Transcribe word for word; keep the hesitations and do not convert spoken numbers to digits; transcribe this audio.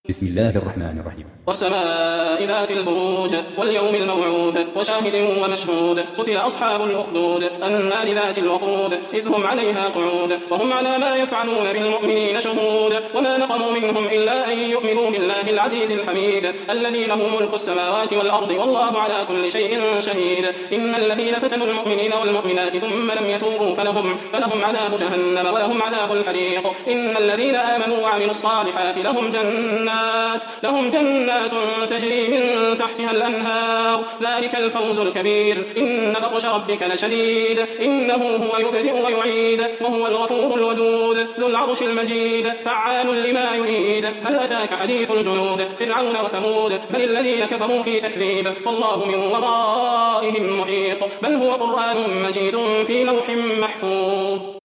بسم الله الرحمن الرحيم. والسماء ذات البروج واليوم الموعود وشاهد ومشهود. قتل أصحاب الأخدود النار ذات الوقود إذ هم عليها قعود وهم على ما يفعلون بالمؤمنين شهود. وما نقموا منهم إلا أن يؤمنوا بالله العزيز الحميد الذي له ملك السماوات والأرض والله على كل شيء شهيد. إن الذين فتنوا المؤمنين والمؤمنات ثم لم يتوبوا فلهم, فلهم عذاب جهنم ولهم عذاب الحريق. إن الذين آمنوا وعملوا الصالحات لهم جنات لهم جنات تجري من تحتها الأنهار ذلك الفوز الكبير. إن بطش ربك لشديد إنه هو يبدئ ويعيد وهو الغفور الودود ذو العرش المجيد فعال لما يريد. هل أتاك حديث الجنود فرعون وثمود بل الذين كفروا في تكذيب والله من ورائهم محيط بل هو قرآن مجيد في لوح محفوظ.